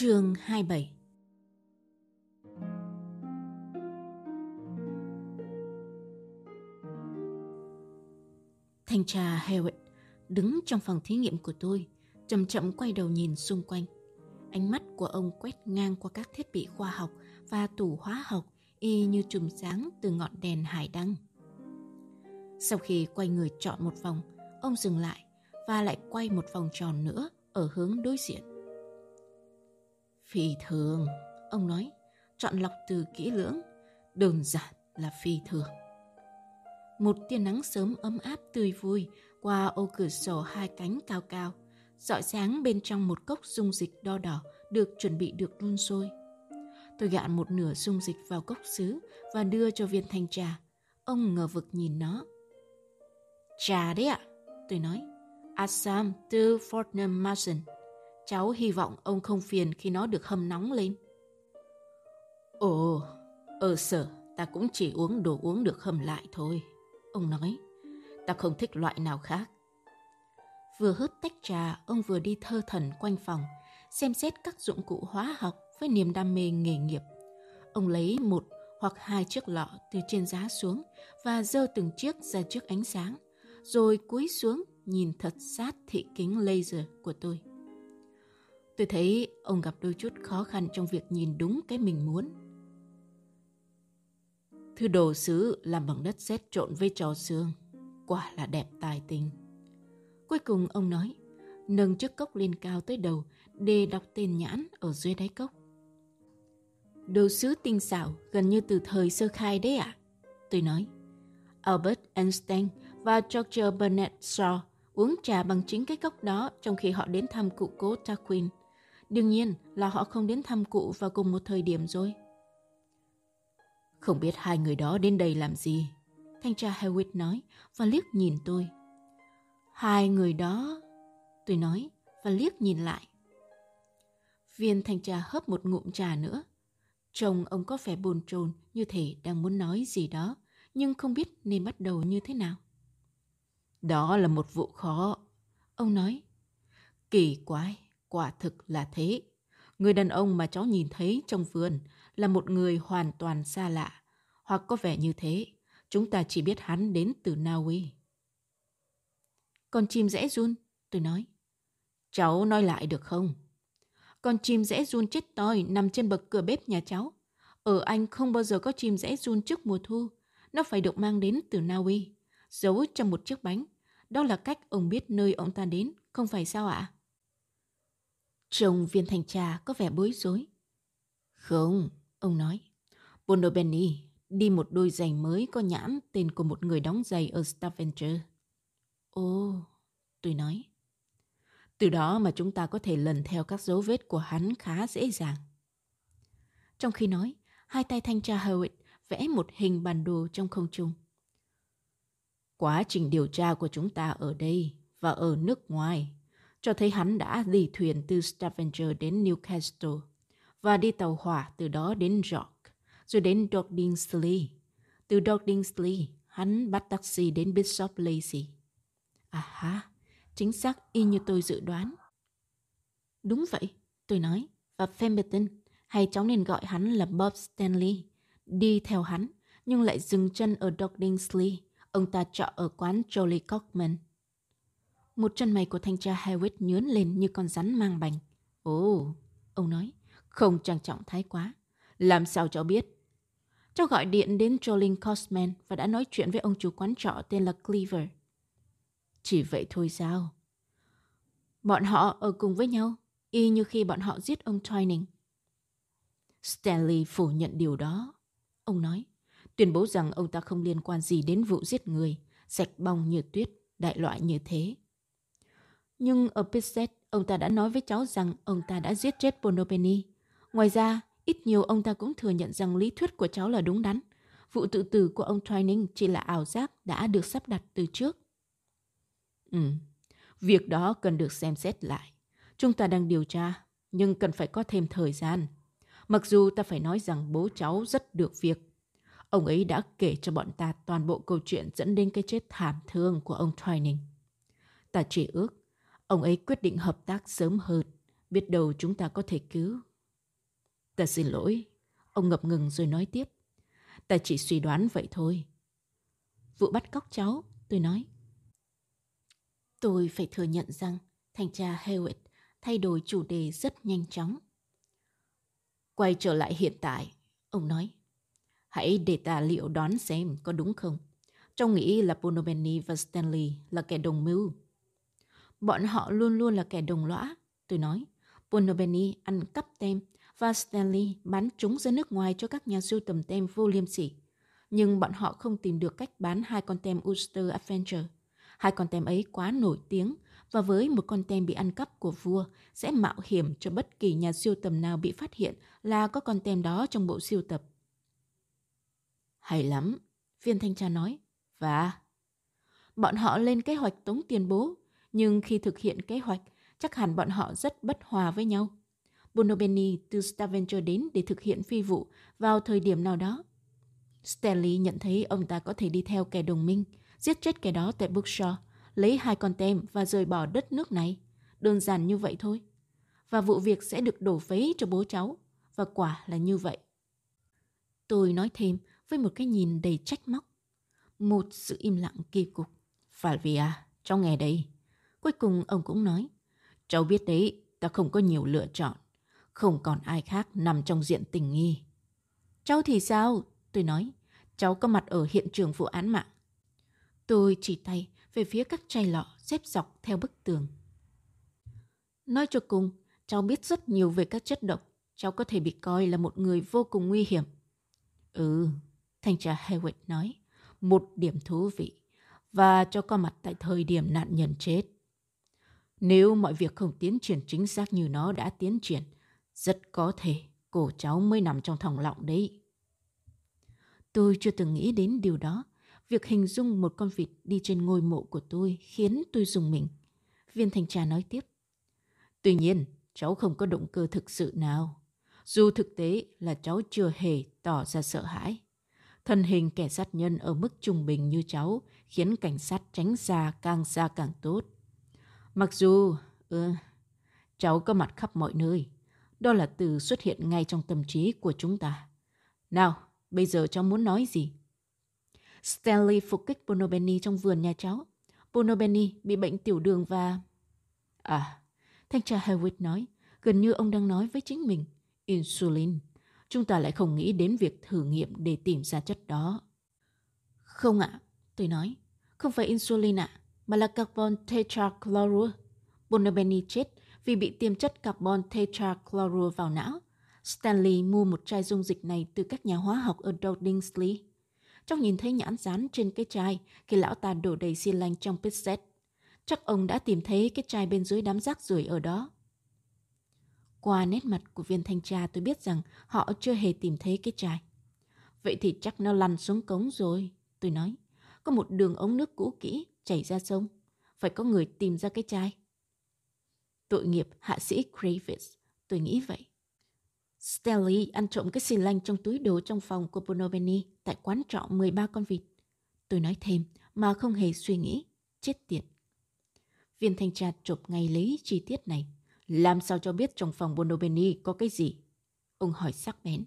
Chương 27. Thanh tra Hewitt đứng trong phòng thí nghiệm của tôi, chậm chậm quay đầu nhìn xung quanh. Ánh mắt của ông quét ngang qua các thiết bị khoa học và tủ hóa học y như chùm sáng từ ngọn đèn hải đăng. Sau khi quay người trọn một vòng, ông dừng lại và lại quay một vòng tròn nữa ở hướng đối diện. Phi thường, ông nói, chọn lọc từ kỹ lưỡng, đơn giản là phi thường. Một tia nắng sớm ấm áp tươi vui qua ô cửa sổ hai cánh cao cao, rọi sáng bên trong một cốc dung dịch đo đỏ được chuẩn bị được đun sôi. Tôi gạn một nửa dung dịch vào cốc sứ và đưa cho viên thanh tra. Ông ngờ vực nhìn nó. Trà đấy ạ, tôi nói. Assam từ Fortnum Mason. Cháu hy vọng ông không phiền khi nó được hâm nóng lên. Ồ, sở, ta cũng chỉ uống đồ uống được hâm lại thôi. Ông nói, ta không thích loại nào khác. Vừa hớt tách trà, ông vừa đi thơ thẩn quanh phòng, xem xét các dụng cụ hóa học với niềm đam mê nghề nghiệp. Ông lấy một hoặc hai chiếc lọ từ trên giá xuống và giơ từng chiếc ra trước ánh sáng, rồi cúi xuống nhìn thật sát thị kính laser của tôi. Tôi thấy ông gặp đôi chút khó khăn trong việc nhìn đúng cái mình muốn. Thứ đồ sứ làm bằng đất sét trộn với trò xương, quả là đẹp tài tình. Cuối cùng ông nói, nâng chiếc cốc lên cao tới đầu để đọc tên nhãn ở dưới đáy cốc. Đồ sứ tinh xảo gần như từ thời sơ khai đấy ạ. Tôi nói, Albert Einstein và George Bernard Shaw uống trà bằng chính cái cốc đó trong khi họ đến thăm cụ cố Tarquin. Đương nhiên là họ không đến thăm cụ vào cùng một thời điểm rồi. Không biết hai người đó đến đây làm gì? Thanh tra Hewitt nói và liếc nhìn tôi. Hai người đó, tôi nói và liếc nhìn lại. Viên thanh tra hớp một ngụm trà nữa. Trông ông có vẻ bồn chồn như thể đang muốn nói gì đó, nhưng không biết nên bắt đầu như thế nào. Đó là một vụ khó, ông nói. Kỳ quái, quả thực là thế. Người đàn ông mà cháu nhìn thấy trong vườn là một người hoàn toàn xa lạ, hoặc có vẻ như thế. Chúng ta chỉ biết hắn đến từ Na Uy. Con chim rẽ run, tôi nói. Cháu nói lại được không? Con chim rẽ run chết toi nằm trên bậc cửa bếp nhà cháu. Ở Anh không bao giờ có chim rẽ run trước mùa thu. Nó phải được mang đến từ Na Uy, giấu trong một chiếc bánh. Đó là cách ông biết nơi ông ta đến, không phải sao ạ? Trông viên thanh tra có vẻ bối rối. Không, ông nói. Bonobenny đi một đôi giày mới có nhãn tên của một người đóng giày ở Stavanger. Ồ, tôi nói. Từ đó mà chúng ta có thể lần theo các dấu vết của hắn khá dễ dàng. Trong khi nói, hai tay thanh tra Hewitt vẽ một hình bản đồ trong không trung. Quá trình điều tra của chúng ta ở đây và ở nước ngoài cho thấy hắn đã đi thuyền từ Stavanger đến Newcastle và đi tàu hỏa từ đó đến York, rồi đến Dordingsley. Từ Dordingsley, hắn bắt taxi đến Bishop Lacy. À ha, chính xác y như tôi dự đoán. Đúng vậy, tôi nói, và Pemberton, hay cháu nên gọi hắn là Bob Stanley, đi theo hắn, nhưng lại dừng chân ở Dordingsley. Ông ta trọ ở quán Jolly Cockman. Một chân mày của thanh tra Hewitt nhướn lên như con rắn mang bành. Ồ, ông nói, không trang trọng thái quá. Làm sao cháu biết? Cháu gọi điện đến Jolly Cockman và đã nói chuyện với ông chủ quán trọ tên là Cleaver. Chỉ vậy thôi sao? Bọn họ ở cùng với nhau, y như khi bọn họ giết ông Twining. Stanley phủ nhận điều đó. Ông nói, tuyên bố rằng ông ta không liên quan gì đến vụ giết người, sạch bong như tuyết, đại loại như thế. Nhưng ở Pitset, ông ta đã nói với cháu rằng ông ta đã giết chết Bonobenny. Ngoài ra, ít nhiều ông ta cũng thừa nhận rằng lý thuyết của cháu là đúng đắn. Vụ tự tử của ông Twining chỉ là ảo giác đã được sắp đặt từ trước. Việc đó cần được xem xét lại. Chúng ta đang điều tra, nhưng cần phải có thêm thời gian. Mặc dù ta phải nói rằng bố cháu rất được việc. Ông ấy đã kể cho bọn ta toàn bộ câu chuyện dẫn đến cái chết thảm thương của ông Twining. Ta chỉ ước ông ấy quyết định hợp tác sớm hơn, biết đâu chúng ta có thể cứu Ta xin lỗi. Ông ngập ngừng rồi nói tiếp. Ta chỉ suy đoán vậy thôi. Vụ bắt cóc cháu, tôi nói. Tôi phải thừa nhận rằng thanh tra Hewitt thay đổi chủ đề rất nhanh chóng. Quay trở lại hiện tại, ông nói. Hãy để ta liệu đoán xem có đúng không. Cháu nghĩ là Bonobenny và Stanley là kẻ đồng mưu. Bọn họ luôn luôn là kẻ đồng lõa, tôi nói. Bonobenny ăn cắp tem và Stanley bán chúng ra nước ngoài cho các nhà sưu tầm tem vô liêm sỉ. Nhưng bọn họ không tìm được cách bán 2 con tem Ulster Adventure. 2 con tem ấy quá nổi tiếng và với một con tem bị ăn cắp của vua sẽ mạo hiểm cho bất kỳ nhà sưu tầm nào bị phát hiện là có con tem đó trong bộ sưu tập. Hay lắm, viên thanh tra nói. Và bọn họ lên kế hoạch tống tiền bố, nhưng khi thực hiện kế hoạch, chắc hẳn bọn họ rất bất hòa với nhau. Bonobenny từ Stavanger đến để thực hiện phi vụ vào thời điểm nào đó. Stanley nhận thấy ông ta có thể đi theo kẻ đồng minh, giết chết kẻ đó tại Bookshore, lấy 2 con tem và rời bỏ đất nước này. Đơn giản như vậy thôi. Và vụ việc sẽ được đổ vấy cho bố cháu. Và quả là như vậy. Tôi nói thêm với một cái nhìn đầy trách móc. Một sự im lặng kỳ cục. Falvia, cháu nghe đây. Cuối cùng ông cũng nói. Cháu biết đấy, ta không có nhiều lựa chọn. Không còn ai khác nằm trong diện tình nghi. Cháu thì sao? Tôi nói. Cháu có mặt ở hiện trường vụ án mạng. Tôi chỉ tay về phía các chai lọ xếp dọc theo bức tường. Nói cho cùng, cháu biết rất nhiều về các chất độc. Cháu có thể bị coi là một người vô cùng nguy hiểm. Thanh tra Hewitt nói. Một điểm thú vị. Và cho có mặt tại thời điểm nạn nhân chết. Nếu mọi việc không tiến triển chính xác như nó đã tiến triển, rất có thể cổ cháu mới nằm trong thòng lọng đấy. Tôi chưa từng nghĩ đến điều đó. Việc hình dung một con vịt đi trên ngôi mộ của tôi khiến tôi rùng mình. Viên thanh tra nói tiếp. Tuy nhiên, cháu không có động cơ thực sự nào. Dù thực tế là cháu chưa hề tỏ ra sợ hãi. Thân hình kẻ sát nhân ở mức trung bình như cháu khiến cảnh sát tránh xa càng tốt. Mặc dù, cháu có mặt khắp mọi nơi. Đó là từ xuất hiện ngay trong tâm trí của chúng ta. Nào, bây giờ cháu muốn nói gì? Stanley phục kích Bonobenny trong vườn nhà cháu. Bonobenny bị bệnh tiểu đường và... Thanh tra Hewitt nói, gần như ông đang nói với chính mình. Insulin. Chúng ta lại không nghĩ đến việc thử nghiệm để tìm ra chất đó. Không ạ, tôi nói. Không phải insulin ạ, mà là carbon tetrachlorua. Bonobenny chết vì bị tiêm chất carbon tetrachlorua vào não. Stanley mua một chai dung dịch này từ các nhà hóa học ở Dowdingsley. Cháu nhìn thấy nhãn dán trên cái chai khi lão ta đổ đầy xi lanh trong pit set. Chắc ông đã tìm thấy cái chai bên dưới đám rác rưởi ở đó. Qua nét mặt của viên thanh tra tôi biết rằng họ chưa hề tìm thấy cái chai. Vậy thì chắc nó lăn xuống cống rồi, tôi nói. Có một đường ống nước cũ kỹ chảy ra sông. Phải có người tìm ra cái chai. Tội nghiệp hạ sĩ Kravitz, tôi nghĩ vậy. Stanley ăn trộm cái xì lanh trong túi đồ trong phòng của Bonobenny tại quán trọ 13 con vịt. Tôi nói thêm mà không hề suy nghĩ. Chết tiệt. Viên thanh tra chộp ngay lấy chi tiết này. Làm sao cho biết trong phòng Bonobenny có cái gì? Ông hỏi sắc bén.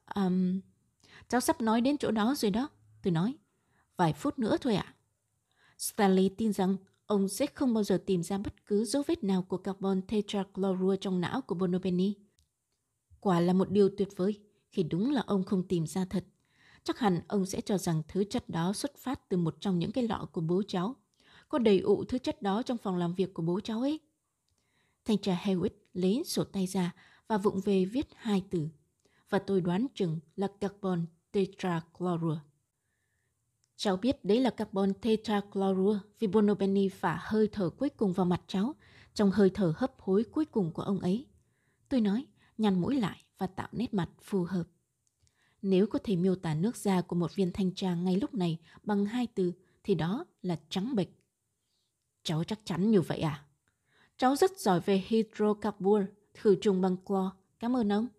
Cháu sắp nói đến chỗ đó rồi đó. Tôi nói. Vài phút nữa thôi ạ. Stanley tin rằng ông sẽ không bao giờ tìm ra bất cứ dấu vết nào của carbon tetrachlorua trong não của Bonobenny. Quả là một điều tuyệt vời khi đúng là ông không tìm ra thật. Chắc hẳn ông sẽ cho rằng thứ chất đó xuất phát từ một trong những cái lọ của bố cháu. Có đầy ụ thứ chất đó trong phòng làm việc của bố cháu ấy. Thanh tra Hewitt lấy sổ tay ra và vụng về viết 2 từ. Và tôi đoán chừng là carbon tetrachlorua. Cháu biết đấy là carbon tetrachlorua vì Bonobenny phả hơi thở cuối cùng vào mặt cháu trong hơi thở hấp hối cuối cùng của ông ấy. Tôi nói, nhăn mũi lại và tạo nét mặt phù hợp. Nếu có thể miêu tả nước da của một viên thanh tra ngay lúc này bằng 2 từ thì đó là trắng bệch. Cháu chắc chắn như vậy à? Cháu rất giỏi về hydrocarbon, khử trùng bằng clo. Cảm ơn ông.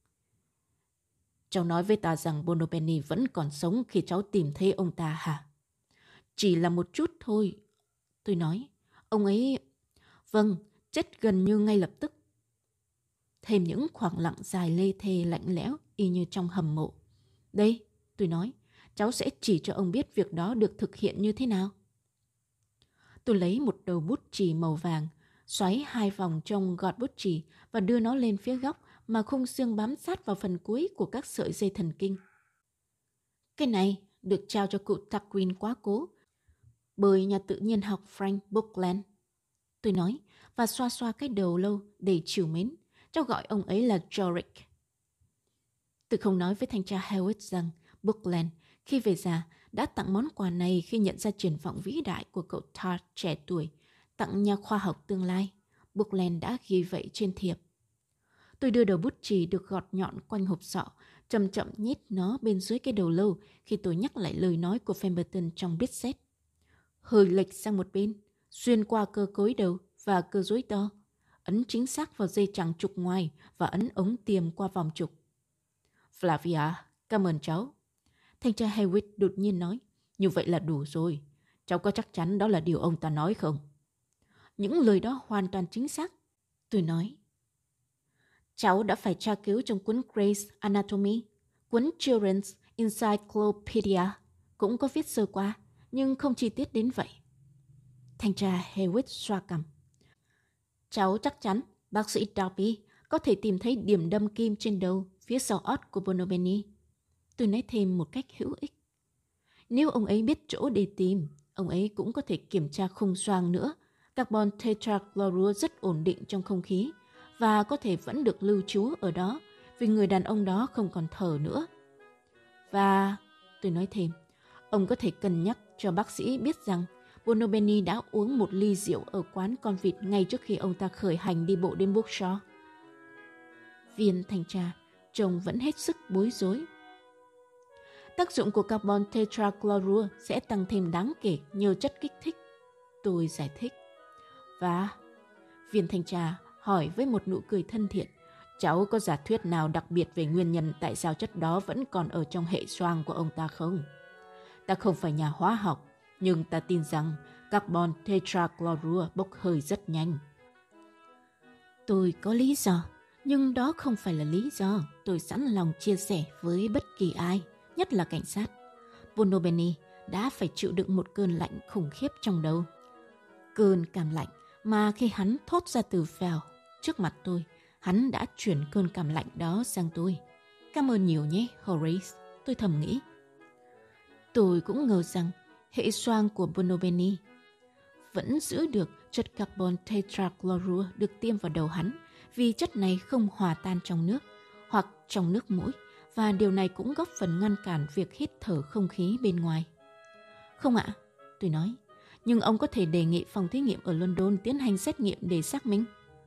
Cháu nói với ta rằng Bonobenny vẫn còn sống khi cháu tìm thấy ông ta hả? Chỉ là một chút thôi. Tôi nói, ông ấy... Vâng, chết gần như ngay lập tức. thêm những khoảng lặng dài lê thê lạnh lẽo y như trong hầm mộ. Đây, tôi nói, cháu sẽ chỉ cho ông biết việc đó được thực hiện như thế nào. Tôi lấy một đầu bút chì màu vàng, xoáy 2 vòng trong gọt bút chì và đưa nó lên phía góc mà khung xương bám sát vào phần cuối của các sợi dây thần kinh. Cái này được trao cho cụ Tarquin quá cố bởi nhà tự nhiên học Frank Buckland. Tôi nói và xoa xoa cái đầu lâu đầy trìu mến. Cháu gọi ông ấy là Yorick. Tôi không nói với thanh tra Hewitt rằng Buckland khi về già đã tặng món quà này khi nhận ra triển vọng vĩ đại của cậu Tart trẻ tuổi, tặng nhà khoa học tương lai. Buckland đã ghi vậy trên thiệp. Tôi đưa đầu bút chì được gọt nhọn quanh hộp sọ, chậm chậm nhét nó bên dưới cái đầu lâu khi tôi nhắc lại lời nói của Pemberton trong biết xét. Hơi lệch sang một bên, xuyên qua cơ cối đầu và cơ rối to, ấn chính xác vào dây chằng trục ngoài và ấn ống tiềm qua vòng trục. Flavia, cảm ơn cháu. Thanh tra Hewitt đột nhiên nói, như vậy là đủ rồi. Cháu có chắc chắn đó là điều ông ta nói không? Những lời đó hoàn toàn chính xác. Tôi nói, cháu đã phải tra cứu trong cuốn Gray's Anatomy, cuốn Children's Encyclopedia, cũng có viết sơ qua, nhưng không chi tiết đến vậy. Thanh tra Hewitt xoa cằm. Cháu chắc chắn bác sĩ Darby có thể tìm thấy điểm đâm kim trên đầu phía sau ót của Bonobeni. Tôi nói thêm một cách hữu ích. Nếu ông ấy biết chỗ để tìm, ông ấy cũng có thể kiểm tra khung xoang nữa. Carbon tetrachlorua rất ổn định trong không khí và có thể vẫn được lưu trú ở đó vì người đàn ông đó không còn thở nữa. Và, tôi nói thêm, ông có thể cân nhắc cho bác sĩ biết rằng Bonobeni đã uống một ly rượu ở quán con vịt ngay trước khi ông ta khởi hành đi bộ đến Brookshire. Viên thanh tra trông vẫn hết sức bối rối. Tác dụng của carbon tetrachlorua sẽ tăng thêm đáng kể nhờ chất kích thích. Tôi giải thích. Và viên thanh tra hỏi với một nụ cười thân thiện, cháu có giả thuyết nào đặc biệt về nguyên nhân tại sao chất đó vẫn còn ở trong hệ xoang của ông ta không? Ta không phải nhà hóa học, nhưng ta tin rằng carbon tetrachlorua bốc hơi rất nhanh. Tôi có lý do, nhưng đó không phải là lý do tôi sẵn lòng chia sẻ với bất kỳ ai, nhất là cảnh sát. Bonobeni đã phải chịu đựng một cơn lạnh khủng khiếp trong đầu. Cơn cảm lạnh mà khi hắn thốt ra từ phèo trước mặt tôi, hắn đã chuyển cơn cảm lạnh đó sang tôi. Cảm ơn nhiều nhé, Horace, tôi thầm nghĩ. Tôi cũng ngờ rằng hệ xoang của Bonobeni vẫn giữ được chất carbon tetrachlorua được tiêm vào đầu hắn vì chất này không hòa tan trong nước hoặc trong nước mũi và điều này cũng góp phần ngăn cản việc hít thở không khí bên ngoài. Không ạ, tôi nói, nhưng ông có thể đề nghị phòng thí nghiệm ở London tiến hành xét nghiệm để xác minh.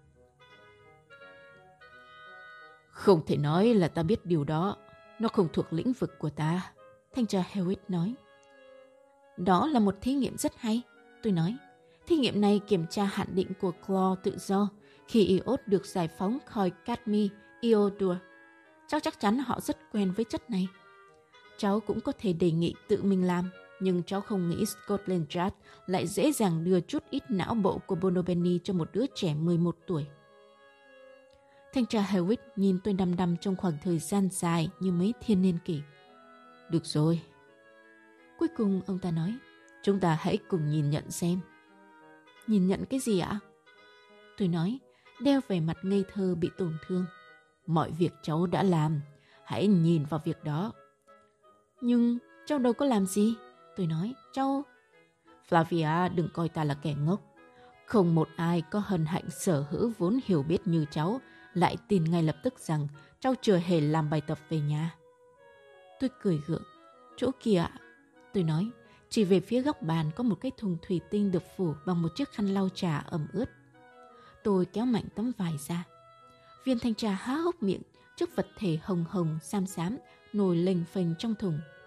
Không thể nói là ta biết điều đó, nó không thuộc lĩnh vực của ta, thanh tra Hewitt nói. Đó là một thí nghiệm rất hay, tôi nói. Thí nghiệm này kiểm tra hạn định của clo tự do khi iốt được giải phóng khỏi cadmi iodua. Cháu chắc chắn họ rất quen với chất này. Cháu cũng có thể đề nghị tự mình làm, nhưng cháu không nghĩ Scotland Yard lại dễ dàng đưa chút ít não bộ của Bonobeni cho một đứa trẻ 11 tuổi. Thanh tra Hewitt nhìn tôi đăm đăm trong khoảng thời gian dài như mấy thiên niên kỷ. Được rồi. Cuối cùng ông ta nói, chúng ta hãy cùng nhìn nhận xem. Nhìn nhận cái gì ạ? Tôi nói, đeo vẻ mặt ngây thơ bị tổn thương. Mọi việc cháu đã làm, hãy nhìn vào việc đó. Nhưng cháu đâu có làm gì. Tôi nói, cháu... Flavia, đừng coi ta là kẻ ngốc. Không một ai có hân hạnh sở hữu vốn hiểu biết như cháu lại tin ngay lập tức rằng cháu chưa hề làm bài tập về nhà. Tôi cười gượng. Chỗ kia ạ. Tôi nói, chỉ về phía góc bàn có một cái thùng thủy tinh được phủ bằng một chiếc khăn lau trà ẩm ướt. Tôi kéo mạnh tấm vải ra. Viên thanh tra há hốc miệng trước vật thể hồng hồng xám xám nổi lềnh phềnh trong thùng.